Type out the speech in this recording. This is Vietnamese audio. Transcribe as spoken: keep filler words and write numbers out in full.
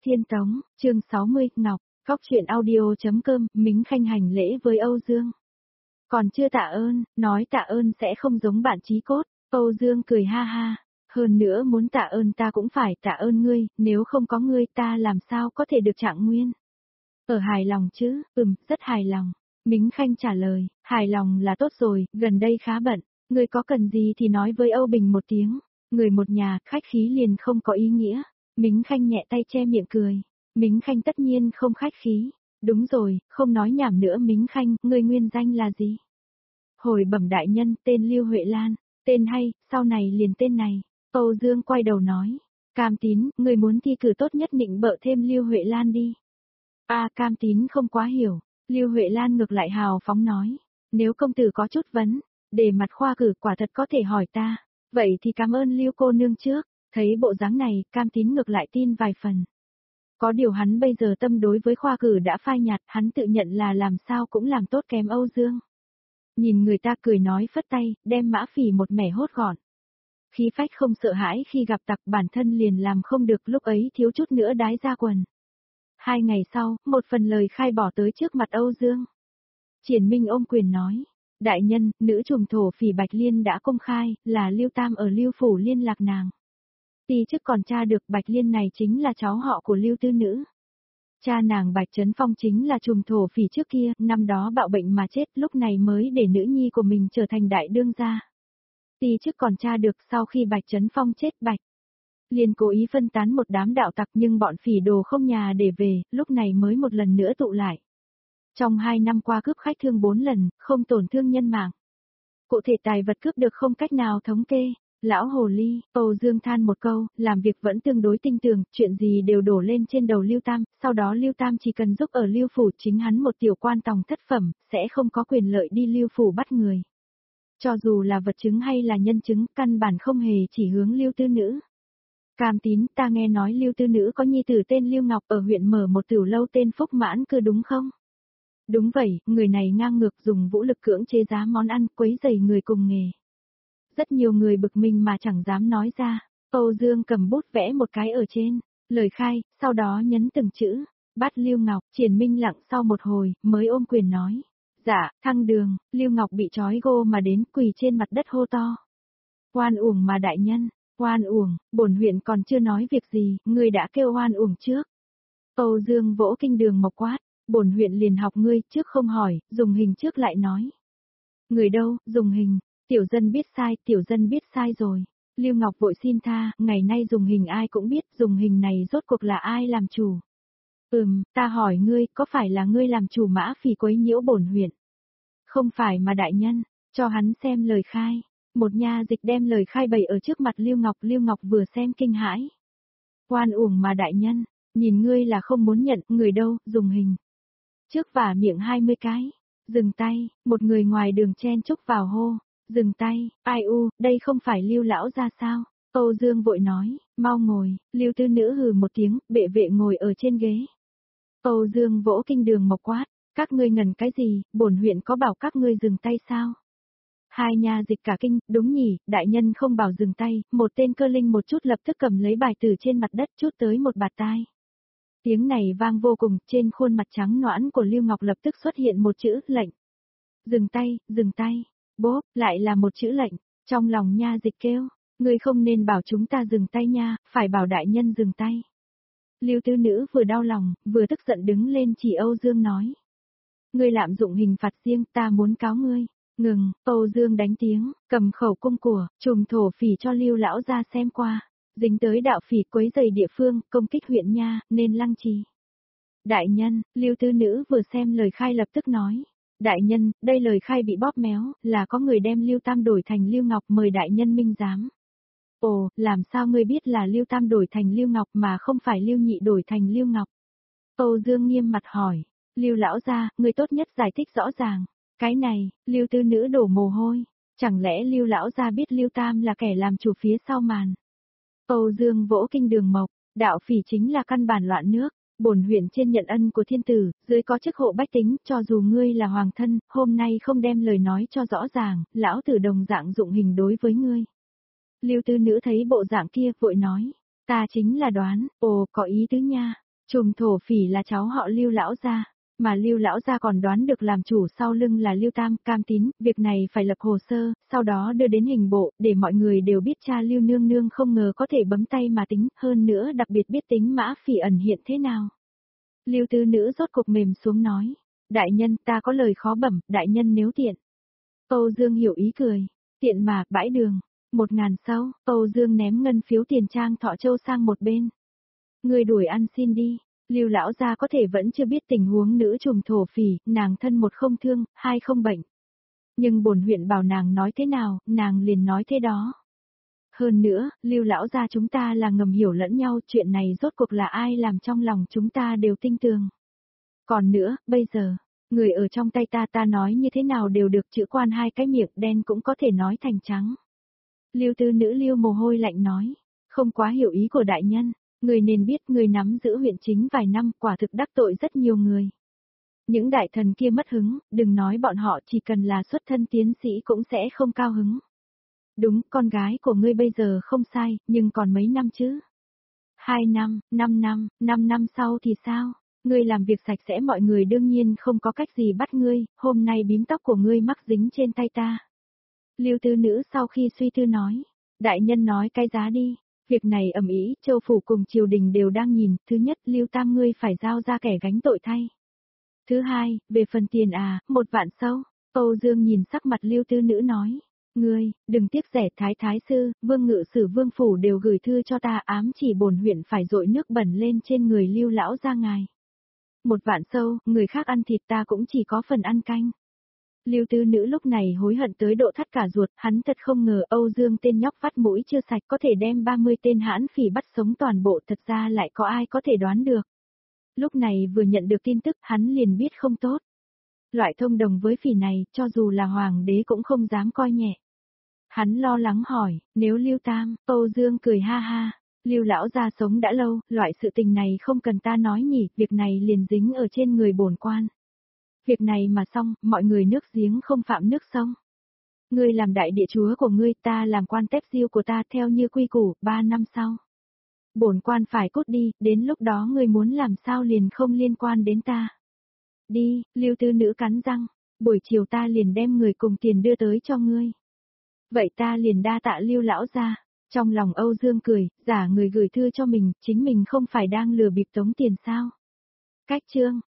Thiên Tống, chương sáu mươi, Ngọc, Cóc truyện audio.com, Mính Khanh hành lễ với Âu Dương. Còn chưa tạ ơn, nói tạ ơn sẽ không giống bạn chí cốt, Âu Dương cười ha ha. Hơn nữa muốn tạ ơn ta cũng phải tạ ơn ngươi, nếu không có ngươi ta làm sao có thể được trạng nguyên. Ở hài lòng chứ, ừm, rất hài lòng. Mính Khanh trả lời, hài lòng là tốt rồi, gần đây khá bận, ngươi có cần gì thì nói với Âu Bình một tiếng, người một nhà, khách khí liền không có ý nghĩa. Mính Khanh nhẹ tay che miệng cười. Mính Khanh tất nhiên không khách khí. Đúng rồi, không nói nhảm nữa Mính Khanh, ngươi nguyên danh là gì? Hồi bẩm đại nhân, tên Lưu Huệ Lan. Tên hay, sau này liền tên này. Âu Dương quay đầu nói. Cam Tín, ngươi muốn thi cử tốt nhất nịnh bợ thêm Lưu Huệ Lan đi. À, Cam Tín không quá hiểu. Lưu Huệ Lan ngược lại hào phóng nói. Nếu công tử có chút vấn, để mặt khoa cử quả thật có thể hỏi ta. Vậy thì cảm ơn Lưu cô nương trước. Thấy bộ dáng này, Cam Tín ngược lại tin vài phần. Có điều hắn bây giờ tâm đối với khoa cử đã phai nhạt, hắn tự nhận là làm sao cũng làm tốt kém Âu Dương. Nhìn người ta cười nói phất tay, đem Mã Phỉ một mẻ hốt gọn. Khí phách không sợ hãi khi gặp tặc, bản thân liền làm không được, lúc ấy thiếu chút nữa đái ra quần. Hai ngày sau, một phần lời khai bỏ tới trước mặt Âu Dương. Triển Minh ôm quyền nói, đại nhân, nữ trùm thổ phỉ Bạch Liên đã công khai, là Lưu Tam ở Lưu Phủ liên lạc nàng. Ti chức còn tra được Bạch Liên này chính là cháu họ của Lưu Tư Nữ. Cha nàng Bạch Trấn Phong chính là trùm thổ phỉ trước kia, năm đó bạo bệnh mà chết, lúc này mới để nữ nhi của mình trở thành đại đương gia. Ti chức còn tra được sau khi Bạch Trấn Phong chết Bạch Liên cố ý phân tán một đám đạo tặc nhưng bọn phỉ đồ không nhà để về, lúc này mới một lần nữa tụ lại. Trong hai năm qua cướp khách thương bốn lần, không tổn thương nhân mạng. Cụ thể tài vật cướp được không cách nào thống kê. Lão Hồ Ly, Âu Dương than một câu, làm việc vẫn tương đối tinh tường, chuyện gì đều đổ lên trên đầu Lưu Tam, sau đó Lưu Tam chỉ cần giúp ở Lưu Phủ, chính hắn một tiểu quan tòng thất phẩm, sẽ không có quyền lợi đi Lưu Phủ bắt người. Cho dù là vật chứng hay là nhân chứng, căn bản không hề chỉ hướng Lưu Tư Nữ. Cam Tín, ta nghe nói Lưu Tư Nữ có nhi tử tên Lưu Ngọc ở huyện mở một tiểu lâu tên Phúc Mãn Cư đúng không? Đúng vậy, người này ngang ngược dùng vũ lực cưỡng chế giá món ăn, quấy rầy người cùng nghề. Rất nhiều người bực mình mà chẳng dám nói ra. Âu Dương cầm bút vẽ một cái ở trên, lời khai, sau đó nhấn từng chữ, bắt Lưu Ngọc. Triển Minh lặng sau một hồi, mới ôm quyền nói. Dạ, thăng đường. Lưu Ngọc bị trói gô mà đến, quỳ trên mặt đất hô to. Oan uổng mà đại nhân, oan uổng, bổn huyện còn chưa nói việc gì, người đã kêu oan uổng trước. Âu Dương vỗ kinh đường mộc quát, bổn huyện liền học ngươi, trước không hỏi, dùng hình trước lại nói. Người đâu, dùng hình. Tiểu dân biết sai, tiểu dân biết sai rồi. Lưu Ngọc vội xin tha, ngày nay dùng hình ai cũng biết, dùng hình này rốt cuộc là ai làm chủ. Ừm, ta hỏi ngươi, có phải là ngươi làm chủ Mã Phỉ quấy nhiễu bổn huyện? Không phải mà đại nhân, cho hắn xem lời khai. Một nha dịch đem lời khai bày ở trước mặt Lưu Ngọc, Lưu Ngọc vừa xem kinh hãi. Oan uổng mà đại nhân, nhìn ngươi là không muốn nhận, người đâu, dùng hình. Trước vả miệng hai mươi cái, dừng tay, một người ngoài đường chen chúc vào hô. Dừng tay, ai u, đây không phải Lưu lão ra sao? Âu Dương vội nói, mau ngồi. Lưu Tư Nữ hừ một tiếng, bệ vệ ngồi ở trên ghế. Âu Dương vỗ kinh đường mộc quát, các ngươi ngần cái gì, bổn huyện có bảo các ngươi dừng tay sao? Hai nha dịch cả kinh, đúng nhỉ, đại nhân không bảo dừng tay, một tên cơ linh một chút lập tức cầm lấy bài từ trên mặt đất chút tới một bạt tai. Tiếng này vang vô cùng, trên khuôn mặt trắng nõn của Lưu Ngọc lập tức xuất hiện một chữ, lệnh. Dừng tay, dừng tay. Bốp, lại là một chữ lệnh, trong lòng nha dịch kêu, ngươi không nên bảo chúng ta dừng tay nha, phải bảo đại nhân dừng tay. Lưu Tư Nữ vừa đau lòng, vừa tức giận đứng lên chỉ Âu Dương nói. Ngươi lạm dụng hình phạt riêng, ta muốn cáo ngươi. Ngừng, Âu Dương đánh tiếng, cầm khẩu cung của, trùm thổ phỉ cho Lưu lão ra xem qua, dính tới đạo phỉ quấy rầy địa phương, công kích huyện nha, nên lăng trì. Đại nhân, Lưu Tư Nữ vừa xem lời khai lập tức nói. Đại nhân, đây lời khai bị bóp méo, là có người đem Lưu Tam đổi thành Lưu Ngọc mời đại nhân minh giám. Ồ, làm sao ngươi biết là Lưu Tam đổi thành Lưu Ngọc mà không phải Lưu Nhị đổi thành Lưu Ngọc? Âu Dương nghiêm mặt hỏi, Lưu lão gia, ngươi tốt nhất giải thích rõ ràng. Cái này, Lưu Tư Nữ đổ mồ hôi, chẳng lẽ Lưu lão gia biết Lưu Tam là kẻ làm chủ phía sau màn? Âu Dương vỗ kinh đường mộc, đạo phỉ chính là căn bản loạn nước. Bổn huyện trên nhận ân của thiên tử, dưới có chức hộ bách tính, cho dù ngươi là hoàng thân, hôm nay không đem lời nói cho rõ ràng, lão tử đồng dạng dụng hình đối với ngươi. Lưu Tư Nữ thấy bộ dạng kia, vội nói, ta chính là đoán, ồ, có ý tứ nha. Trùm thổ phỉ là cháu họ Lưu lão gia, mà Lưu lão gia còn đoán được làm chủ sau lưng là Lưu Tam, Cam Tín, việc này phải lập hồ sơ, sau đó đưa đến hình bộ, để mọi người đều biết cha Lưu nương nương không ngờ có thể bấm tay mà tính, hơn nữa đặc biệt biết tính Mã Phỉ ẩn hiện thế nào. Lưu tư nữ rốt cục mềm xuống nói, đại nhân ta có lời khó bẩm, đại nhân nếu tiện. Âu Dương hiểu ý cười, tiện mà, bãi đường, một ngàn sau, Âu Dương ném ngân phiếu tiền trang Thọ Châu sang một bên. Người đuổi ăn xin đi. Lưu lão gia có thể vẫn chưa biết tình huống nữ trùm thổ phỉ, nàng thân một không thương, hai không bệnh. Nhưng bổn huyện bảo nàng nói thế nào, nàng liền nói thế đó. Hơn nữa, Lưu lão gia chúng ta là ngầm hiểu lẫn nhau, chuyện này rốt cuộc là ai làm trong lòng chúng ta đều tinh tường. Còn nữa, bây giờ, người ở trong tay ta ta nói như thế nào đều được, chữ quan hai cái miệng đen cũng có thể nói thành trắng. Lưu tư nữ Lưu mồ hôi lạnh nói, không quá hiểu ý của đại nhân. Người nên biết người nắm giữ huyện chính vài năm quả thực đắc tội rất nhiều người. Những đại thần kia mất hứng, đừng nói bọn họ chỉ cần là xuất thân tiến sĩ cũng sẽ không cao hứng. Đúng, con gái của ngươi bây giờ không sai, nhưng còn mấy năm chứ? Hai năm, năm năm, năm năm sau thì sao? Ngươi làm việc sạch sẽ mọi người đương nhiên không có cách gì bắt ngươi, hôm nay bím tóc của ngươi mắc dính trên tay ta. Lưu tư nữ sau khi suy tư nói, đại nhân nói cái giá đi. Việc này ầm ĩ, Châu phủ cùng triều đình đều đang nhìn, thứ nhất, Lưu Tam ngươi phải giao ra kẻ gánh tội thay. Thứ hai, về phần tiền à, một vạn sâu. Âu Dương nhìn sắc mặt Lưu tư nữ nói, ngươi, đừng tiếc rẻ, thái thái sư, vương ngự sử vương phủ đều gửi thư cho ta ám chỉ bổn huyện phải dội nước bẩn lên trên người Lưu lão gia ngài. Một vạn sâu, người khác ăn thịt ta cũng chỉ có phần ăn canh. Lưu tư nữ lúc này hối hận tới độ thắt cả ruột, hắn thật không ngờ Âu Dương tên nhóc vắt mũi chưa sạch có thể đem ba mươi tên hãn phỉ bắt sống toàn bộ, thật ra lại có ai có thể đoán được. Lúc này vừa nhận được tin tức hắn liền biết không tốt. Loại thông đồng với phỉ này, cho dù là hoàng đế cũng không dám coi nhẹ. Hắn lo lắng hỏi, nếu Lưu Tam, Âu Dương cười ha ha, Lưu lão gia sống đã lâu, loại sự tình này không cần ta nói nhỉ, việc này liền dính ở trên người bổn quan. Việc này mà xong, mọi người nước giếng không phạm nước sông. Ngươi làm đại địa chúa của ngươi, ta làm quan tép diêu của ta theo như quy củ, ba năm sau. Bổn quan phải cút đi, đến lúc đó ngươi muốn làm sao liền không liên quan đến ta. Đi, Lưu tư nữ cắn răng, buổi chiều ta liền đem người cùng tiền đưa tới cho ngươi. Vậy ta liền đa tạ Lưu lão gia. Trong lòng Âu Dương cười, giả người gửi thư cho mình, chính mình không phải đang lừa bịp tống tiền sao. Cách chương.